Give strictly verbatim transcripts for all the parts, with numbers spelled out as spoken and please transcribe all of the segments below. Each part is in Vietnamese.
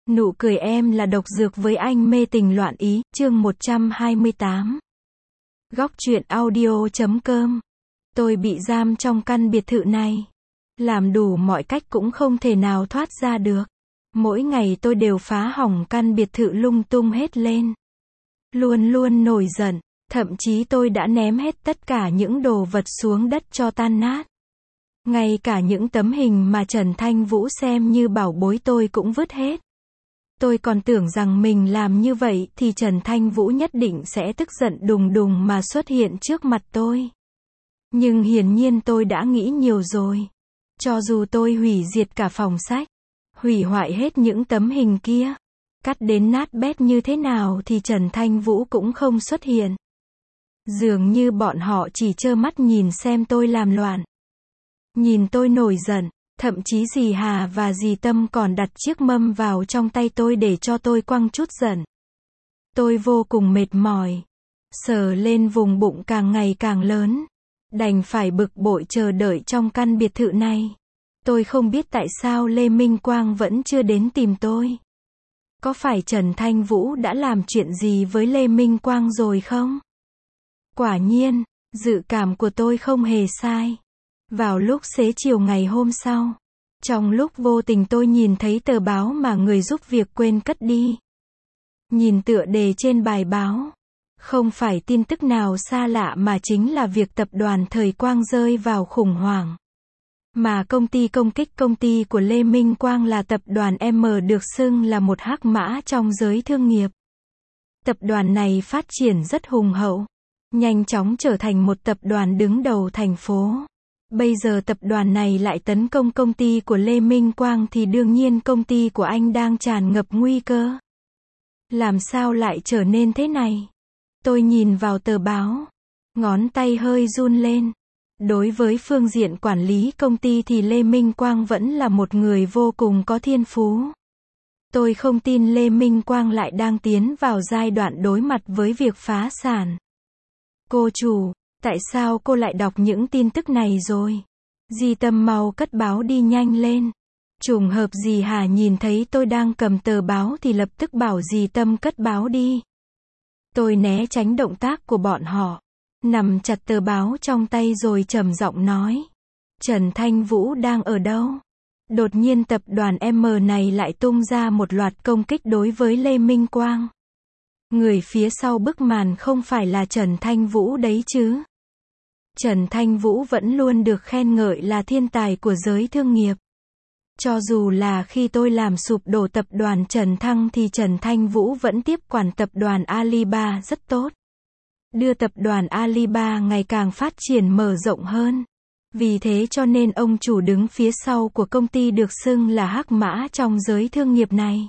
Nụ cười em là độc dược với anh mê tình loạn ý, chương một trăm hai mươi tám. Góc truyện audio chấm com. Tôi bị giam trong căn biệt thự này. Làm đủ mọi cách cũng không thể nào thoát ra được. Mỗi ngày tôi đều phá hỏng căn biệt thự lung tung hết lên. Luôn luôn nổi giận, thậm chí tôi đã ném hết tất cả những đồ vật xuống đất cho tan nát. Ngay cả những tấm hình mà Trần Thanh Vũ xem như bảo bối tôi cũng vứt hết. Tôi còn tưởng rằng mình làm như vậy thì Trần Thanh Vũ nhất định sẽ tức giận đùng đùng mà xuất hiện trước mặt tôi. Nhưng hiển nhiên tôi đã nghĩ nhiều rồi. Cho dù tôi hủy diệt cả phòng sách, hủy hoại hết những tấm hình kia, cắt đến nát bét như thế nào thì Trần Thanh Vũ cũng không xuất hiện. Dường như bọn họ chỉ trơ mắt nhìn xem tôi làm loạn. Nhìn tôi nổi giận. Thậm chí dì Hà và dì Tâm còn đặt chiếc mâm vào trong tay tôi để cho tôi quăng chút giận. Tôi vô cùng mệt mỏi. Sờ lên vùng bụng càng ngày càng lớn. Đành phải bực bội chờ đợi trong căn biệt thự này. Tôi không biết tại sao Lê Minh Quang vẫn chưa đến tìm tôi. Có phải Trần Thanh Vũ đã làm chuyện gì với Lê Minh Quang rồi không? Quả nhiên, dự cảm của tôi không hề sai. Vào lúc xế chiều ngày hôm sau, trong lúc vô tình tôi nhìn thấy tờ báo mà người giúp việc quên cất đi. Nhìn tựa đề trên bài báo, không phải tin tức nào xa lạ mà chính là việc tập đoàn Thời Quang rơi vào khủng hoảng. Mà công ty công kích công ty của Lê Minh Quang là tập đoàn M được xưng là một hắc mã trong giới thương nghiệp. Tập đoàn này phát triển rất hùng hậu, nhanh chóng trở thành một tập đoàn đứng đầu thành phố. Bây giờ tập đoàn này lại tấn công công ty của Lê Minh Quang thì đương nhiên công ty của anh đang tràn ngập nguy cơ. Làm sao lại trở nên thế này? Tôi nhìn vào tờ báo, ngón tay hơi run lên. Đối với phương diện quản lý công ty thì Lê Minh Quang vẫn là một người vô cùng có thiên phú. Tôi không tin Lê Minh Quang lại đang tiến vào giai đoạn đối mặt với việc phá sản. Cô chủ, tại sao cô lại đọc những tin tức này rồi? Dì Tâm mau cất báo đi nhanh lên. Trùng hợp dì Hà nhìn thấy tôi đang cầm tờ báo thì lập tức bảo dì Tâm cất báo đi. Tôi né tránh động tác của bọn họ, nằm chặt tờ báo trong tay rồi trầm giọng nói. Trần Thanh Vũ đang ở đâu? Đột nhiên tập đoàn M này lại tung ra một loạt công kích đối với Lê Minh Quang. Người phía sau bức màn không phải là Trần Thanh Vũ đấy chứ? Trần Thanh Vũ vẫn luôn được khen ngợi là thiên tài của giới thương nghiệp. Cho dù là khi tôi làm sụp đổ tập đoàn Trần Thăng thì Trần Thanh Vũ vẫn tiếp quản tập đoàn Alibaba rất tốt. Đưa tập đoàn Alibaba ngày càng phát triển mở rộng hơn. Vì thế cho nên ông chủ đứng phía sau của công ty được xưng là hắc mã trong giới thương nghiệp này.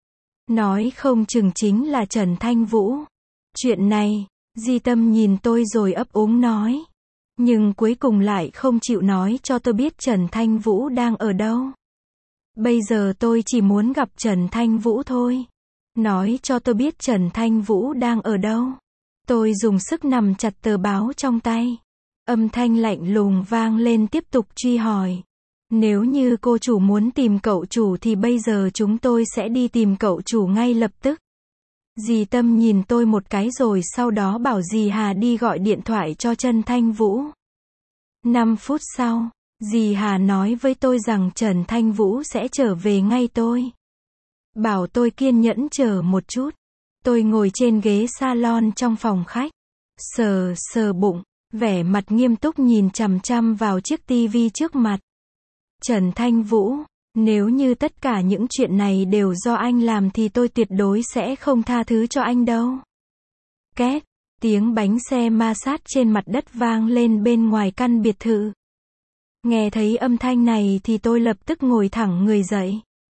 Nói không chừng chính là Trần Thanh Vũ. Chuyện này, Di Tâm nhìn tôi rồi ấp úng nói. Nhưng cuối cùng lại không chịu nói cho tôi biết Trần Thanh Vũ đang ở đâu. Bây giờ tôi chỉ muốn gặp Trần Thanh Vũ thôi. Nói cho tôi biết Trần Thanh Vũ đang ở đâu. Tôi dùng sức nắm chặt tờ báo trong tay. Âm thanh lạnh lùng vang lên tiếp tục truy hỏi. Nếu như cô chủ muốn tìm cậu chủ thì bây giờ chúng tôi sẽ đi tìm cậu chủ ngay lập tức. Dì Tâm nhìn tôi một cái rồi sau đó bảo dì Hà đi gọi điện thoại cho Trần Thanh Vũ. năm phút sau, dì Hà nói với tôi rằng Trần Thanh Vũ sẽ trở về ngay tôi. Bảo tôi kiên nhẫn chờ một chút. Tôi ngồi trên ghế salon trong phòng khách. Sờ sờ bụng, vẻ mặt nghiêm túc nhìn chằm chằm vào chiếc tivi trước mặt. Trần Thanh Vũ, nếu như tất cả những chuyện này đều do anh làm thì tôi tuyệt đối sẽ không tha thứ cho anh đâu. Két, tiếng bánh xe ma sát trên mặt đất vang lên bên ngoài căn biệt thự. Nghe thấy âm thanh này thì tôi lập tức ngồi thẳng người dậy.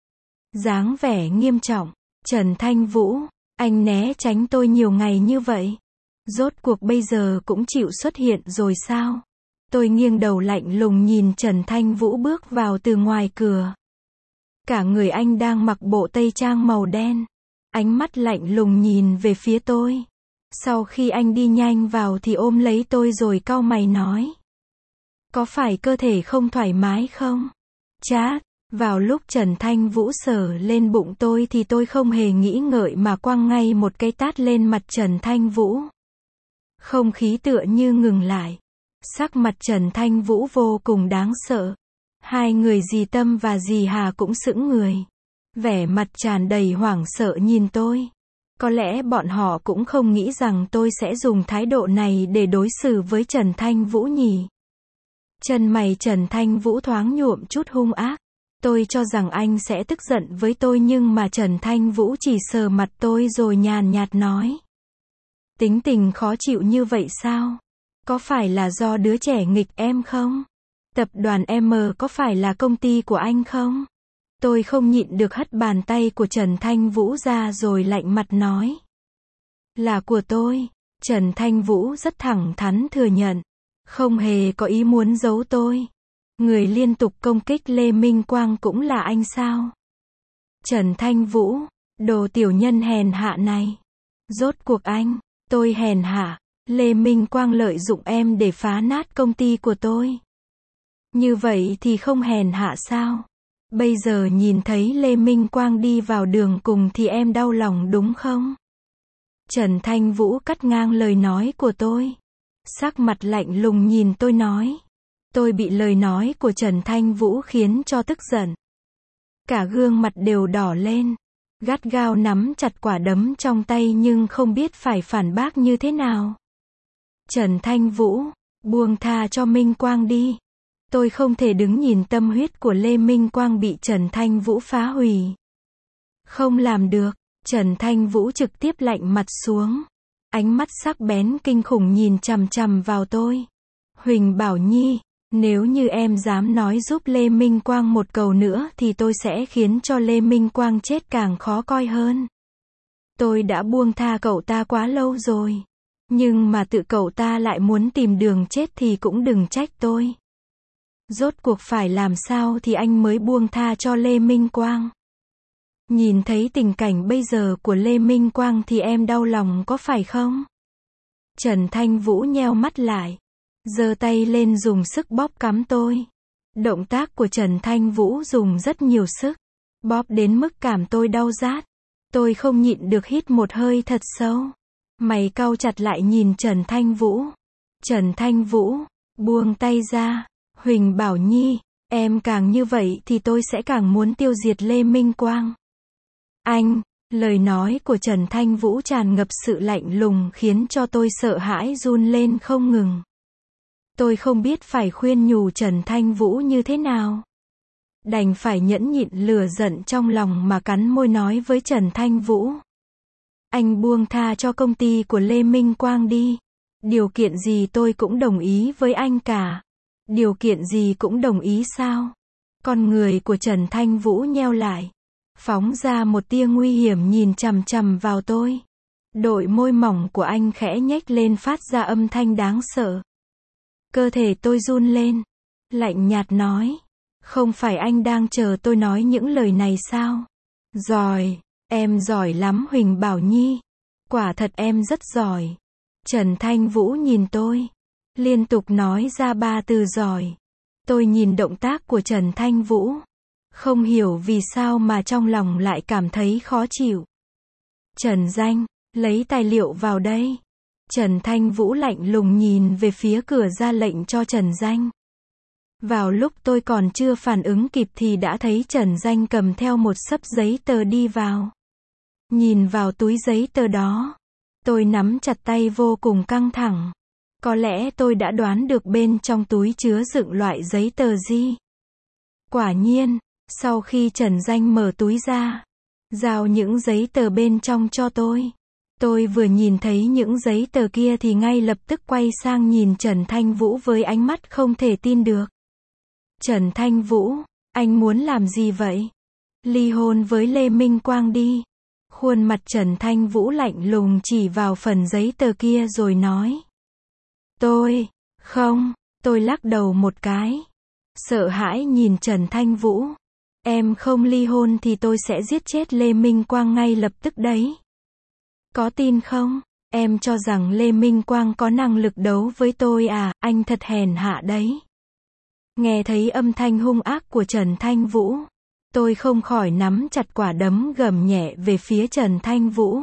Dáng vẻ nghiêm trọng, Trần Thanh Vũ, anh né tránh tôi nhiều ngày như vậy. Rốt cuộc bây giờ cũng chịu xuất hiện rồi sao? Tôi nghiêng đầu lạnh lùng nhìn Trần Thanh Vũ bước vào từ ngoài cửa. Cả người anh đang mặc bộ tây trang màu đen. Ánh mắt lạnh lùng nhìn về phía tôi. Sau khi anh đi nhanh vào thì ôm lấy tôi rồi cau mày nói. Có phải cơ thể không thoải mái không? Chát, Vào lúc Trần Thanh Vũ sờ lên bụng tôi thì tôi không hề nghĩ ngợi mà quăng ngay một cái tát lên mặt Trần Thanh Vũ. Không khí tựa như ngừng lại. Sắc mặt Trần Thanh Vũ vô cùng đáng sợ. Hai người dì Tâm và dì Hà cũng sững người. Vẻ mặt tràn đầy hoảng sợ nhìn tôi. Có lẽ bọn họ cũng không nghĩ rằng tôi sẽ dùng thái độ này để đối xử với Trần Thanh Vũ nhỉ. Chân mày Trần Thanh Vũ thoáng nhuộm chút hung ác. Tôi cho rằng anh sẽ tức giận với tôi nhưng mà Trần Thanh Vũ chỉ sờ mặt tôi rồi nhàn nhạt nói. Tính tình khó chịu như vậy sao? Có phải là do đứa trẻ nghịch em không? Tập đoàn M có phải là công ty của anh không? Tôi không nhịn được hất bàn tay của Trần Thanh Vũ ra rồi lạnh mặt nói. Là của tôi. Trần Thanh Vũ rất thẳng thắn thừa nhận. Không hề có ý muốn giấu tôi. Người liên tục công kích Lê Minh Quang cũng là anh sao? Trần Thanh Vũ, đồ tiểu nhân hèn hạ này. Rốt cuộc anh, tôi hèn hạ, Lê Minh Quang lợi dụng em để phá nát công ty của tôi. Như vậy thì không hèn hạ sao? Bây giờ nhìn thấy Lê Minh Quang đi vào đường cùng thì em đau lòng đúng không? Trần Thanh Vũ cắt ngang lời nói của tôi. Sắc mặt lạnh lùng nhìn tôi nói. Tôi bị lời nói của Trần Thanh Vũ khiến cho tức giận. Cả gương mặt đều đỏ lên. Gắt gao nắm chặt quả đấm trong tay nhưng không biết phải phản bác như thế nào. Trần Thanh Vũ, buông tha cho Minh Quang đi. Tôi không thể đứng nhìn tâm huyết của Lê Minh Quang bị Trần Thanh Vũ phá hủy. Không làm được. Trần Thanh Vũ trực tiếp lạnh mặt xuống. Ánh mắt sắc bén kinh khủng nhìn chằm chằm vào tôi. Huỳnh Bảo Nhi, nếu như em dám nói giúp Lê Minh Quang một câu nữa thì tôi sẽ khiến cho Lê Minh Quang chết càng khó coi hơn. Tôi đã buông tha cậu ta quá lâu rồi. Nhưng mà tự cậu ta lại muốn tìm đường chết thì cũng đừng trách tôi. Rốt cuộc phải làm sao thì anh mới buông tha cho Lê Minh Quang. Nhìn thấy tình cảnh bây giờ của Lê Minh Quang thì em đau lòng có phải không? Trần Thanh Vũ nheo mắt lại. Giơ tay lên dùng sức bóp cắm tôi. Động tác của Trần Thanh Vũ dùng rất nhiều sức. Bóp đến mức cảm tôi đau rát. Tôi không nhịn được hít một hơi thật sâu. Mày cau chặt lại nhìn Trần Thanh Vũ. Trần Thanh Vũ, buông tay ra. Huỳnh Bảo Nhi, em càng như vậy thì tôi sẽ càng muốn tiêu diệt Lê Minh Quang. Anh, lời nói của Trần Thanh Vũ tràn ngập sự lạnh lùng khiến cho tôi sợ hãi run lên không ngừng. Tôi không biết phải khuyên nhủ Trần Thanh Vũ như thế nào. Đành phải nhẫn nhịn lửa giận trong lòng mà cắn môi nói với Trần Thanh Vũ. Anh buông tha cho công ty của Lê Minh Quang đi. Điều kiện gì tôi cũng đồng ý với anh cả. Điều kiện gì cũng đồng ý sao? Con người của Trần Thanh Vũ nheo lại. Phóng ra một tia nguy hiểm nhìn chằm chằm vào tôi. Đôi môi mỏng của anh khẽ nhếch lên phát ra âm thanh đáng sợ. Cơ thể tôi run lên. Lạnh nhạt nói. Không phải anh đang chờ tôi nói những lời này sao? Giỏi. Em giỏi lắm Huỳnh Bảo Nhi. Quả thật em rất giỏi. Trần Thanh Vũ nhìn tôi. Liên tục nói ra ba từ giỏi. Tôi nhìn động tác của Trần Thanh Vũ. Không hiểu vì sao mà trong lòng lại cảm thấy khó chịu. Trần Danh, lấy tài liệu vào đây. Trần Thanh Vũ lạnh lùng nhìn về phía cửa ra lệnh cho Trần Danh. Vào lúc tôi còn chưa phản ứng kịp thì đã thấy Trần Danh cầm theo một xấp giấy tờ đi vào. Nhìn vào túi giấy tờ đó. Tôi nắm chặt tay vô cùng căng thẳng. Có lẽ tôi đã đoán được bên trong túi chứa đựng loại giấy tờ gì. Quả nhiên, sau khi Trần Danh mở túi ra, giao những giấy tờ bên trong cho tôi. Tôi vừa nhìn thấy những giấy tờ kia thì ngay lập tức quay sang nhìn Trần Thanh Vũ với ánh mắt không thể tin được. Trần Thanh Vũ, anh muốn làm gì vậy? Ly hôn với Lê Minh Quang đi. Khuôn mặt Trần Thanh Vũ lạnh lùng chỉ vào phần giấy tờ kia rồi nói. Tôi, không, tôi lắc đầu một cái. Sợ hãi nhìn Trần Thanh Vũ. Em không ly hôn thì tôi sẽ giết chết Lê Minh Quang ngay lập tức đấy. Có tin không? Em cho rằng Lê Minh Quang có năng lực đấu với tôi à? Anh thật hèn hạ đấy. Nghe thấy âm thanh hung ác của Trần Thanh Vũ. Tôi không khỏi nắm chặt quả đấm gầm nhẹ về phía Trần Thanh Vũ.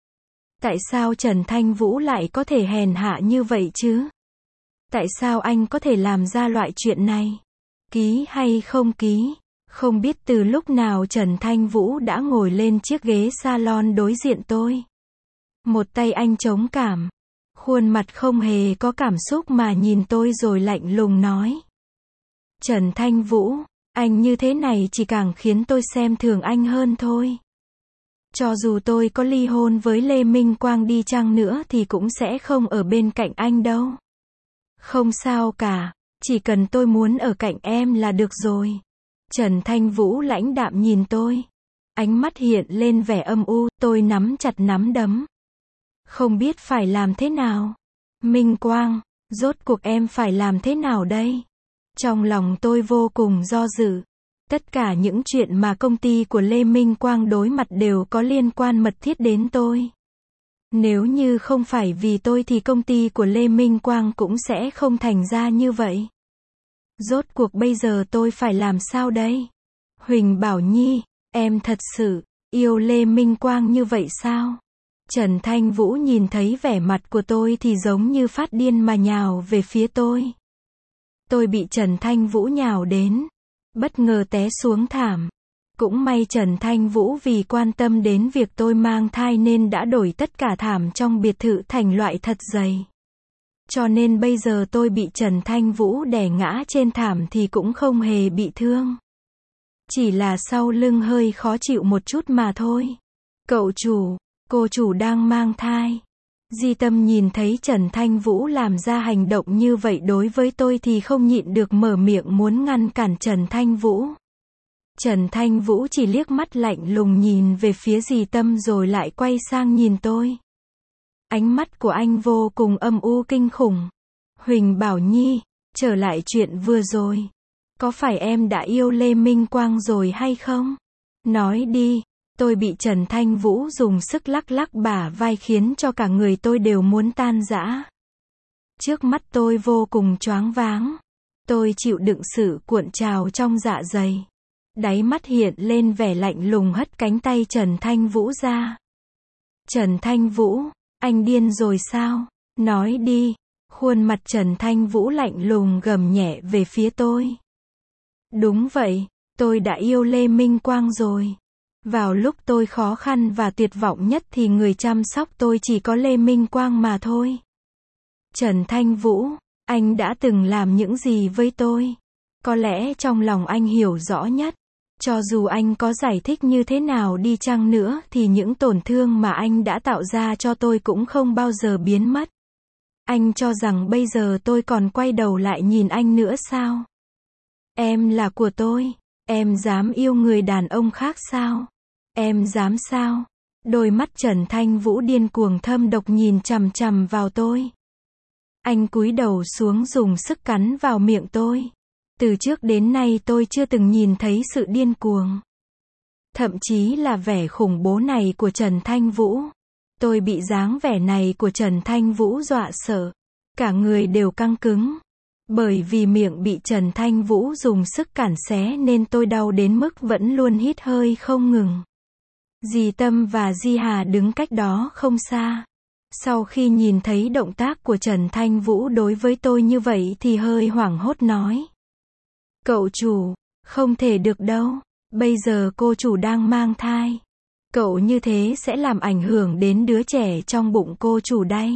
Tại sao Trần Thanh Vũ lại có thể hèn hạ như vậy chứ? Tại sao anh có thể làm ra loại chuyện này? Ký hay không ký? Không biết từ lúc nào Trần Thanh Vũ đã ngồi lên chiếc ghế salon đối diện tôi. Một tay anh chống cằm, khuôn mặt không hề có cảm xúc mà nhìn tôi rồi lạnh lùng nói. Trần Thanh Vũ, anh như thế này chỉ càng khiến tôi xem thường anh hơn thôi. Cho dù tôi có ly hôn với Lê Minh Quang đi chăng nữa thì cũng sẽ không ở bên cạnh anh đâu. Không sao cả, chỉ cần tôi muốn ở cạnh em là được rồi. Trần Thanh Vũ lãnh đạm nhìn tôi. Ánh mắt hiện lên vẻ âm u, tôi nắm chặt nắm đấm. Không biết phải làm thế nào. Minh Quang, rốt cuộc em phải làm thế nào đây? Trong lòng tôi vô cùng do dự. Tất cả những chuyện mà công ty của Lê Minh Quang đối mặt đều có liên quan mật thiết đến tôi. Nếu như không phải vì tôi thì công ty của Lê Minh Quang cũng sẽ không thành ra như vậy. Rốt cuộc bây giờ tôi phải làm sao đây? Huỳnh Bảo Nhi, em thật sự yêu Lê Minh Quang như vậy sao? Trần Thanh Vũ nhìn thấy vẻ mặt của tôi thì giống như phát điên mà nhào về phía tôi. Tôi bị Trần Thanh Vũ nhào đến, bất ngờ té xuống thảm. Cũng may Trần Thanh Vũ vì quan tâm đến việc tôi mang thai nên đã đổi tất cả thảm trong biệt thự thành loại thật dày. Cho nên bây giờ tôi bị Trần Thanh Vũ đè ngã trên thảm thì cũng không hề bị thương. Chỉ là sau lưng hơi khó chịu một chút mà thôi. Cậu chủ, cô chủ đang mang thai. Di Tâm nhìn thấy Trần Thanh Vũ làm ra hành động như vậy đối với tôi thì không nhịn được mở miệng muốn ngăn cản Trần Thanh Vũ. Trần Thanh Vũ chỉ liếc mắt lạnh lùng nhìn về phía Di Tâm rồi lại quay sang nhìn tôi. Ánh mắt của anh vô cùng âm u kinh khủng. Huỳnh Bảo Nhi, trở lại chuyện vừa rồi. Có phải em đã yêu Lê Minh Quang rồi hay không? Nói đi. Tôi bị Trần Thanh Vũ dùng sức lắc lắc bả vai khiến cho cả người tôi đều muốn tan rã. Trước mắt tôi vô cùng choáng váng. Tôi chịu đựng sự cuộn trào trong dạ dày. Đáy mắt hiện lên vẻ lạnh lùng hất cánh tay Trần Thanh Vũ ra. Trần Thanh Vũ, anh điên rồi sao? Nói đi. Khuôn mặt Trần Thanh Vũ lạnh lùng gầm nhẹ về phía tôi. Đúng vậy, tôi đã yêu Lê Minh Quang rồi. Vào lúc tôi khó khăn và tuyệt vọng nhất thì người chăm sóc tôi chỉ có Lê Minh Quang mà thôi. Trần Thanh Vũ, anh đã từng làm những gì với tôi? Có lẽ trong lòng anh hiểu rõ nhất. Cho dù anh có giải thích như thế nào đi chăng nữa thì những tổn thương mà anh đã tạo ra cho tôi cũng không bao giờ biến mất. Anh cho rằng bây giờ tôi còn quay đầu lại nhìn anh nữa sao? Em là của tôi. Em dám yêu người đàn ông khác sao? Em dám sao? Đôi mắt Trần Thanh Vũ điên cuồng thâm độc nhìn chằm chằm vào tôi. Anh cúi đầu xuống dùng sức cắn vào miệng tôi. Từ trước đến nay tôi chưa từng nhìn thấy sự điên cuồng. Thậm chí là vẻ khủng bố này của Trần Thanh Vũ. Tôi bị dáng vẻ này của Trần Thanh Vũ dọa sợ. Cả người đều căng cứng. Bởi vì miệng bị Trần Thanh Vũ dùng sức cản xé nên tôi đau đến mức vẫn luôn hít hơi không ngừng. Dì Tâm và Di Hà đứng cách đó không xa. Sau khi nhìn thấy động tác của Trần Thanh Vũ đối với tôi như vậy thì hơi hoảng hốt nói. Cậu chủ, không thể được đâu. Bây giờ cô chủ đang mang thai. Cậu như thế sẽ làm ảnh hưởng đến đứa trẻ trong bụng cô chủ đây.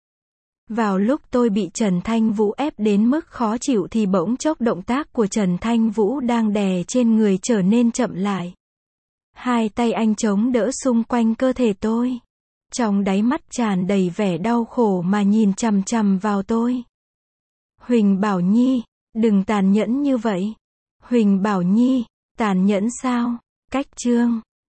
Vào lúc tôi bị Trần Thanh Vũ ép đến mức khó chịu thì bỗng chốc động tác của Trần Thanh Vũ đang đè trên người trở nên chậm lại. Hai tay anh chống đỡ xung quanh cơ thể tôi. Trong đáy mắt tràn đầy vẻ đau khổ mà nhìn chằm chằm vào tôi. Huỳnh Bảo Nhi, đừng tàn nhẫn như vậy. Huỳnh Bảo Nhi, tàn nhẫn sao? Cách chương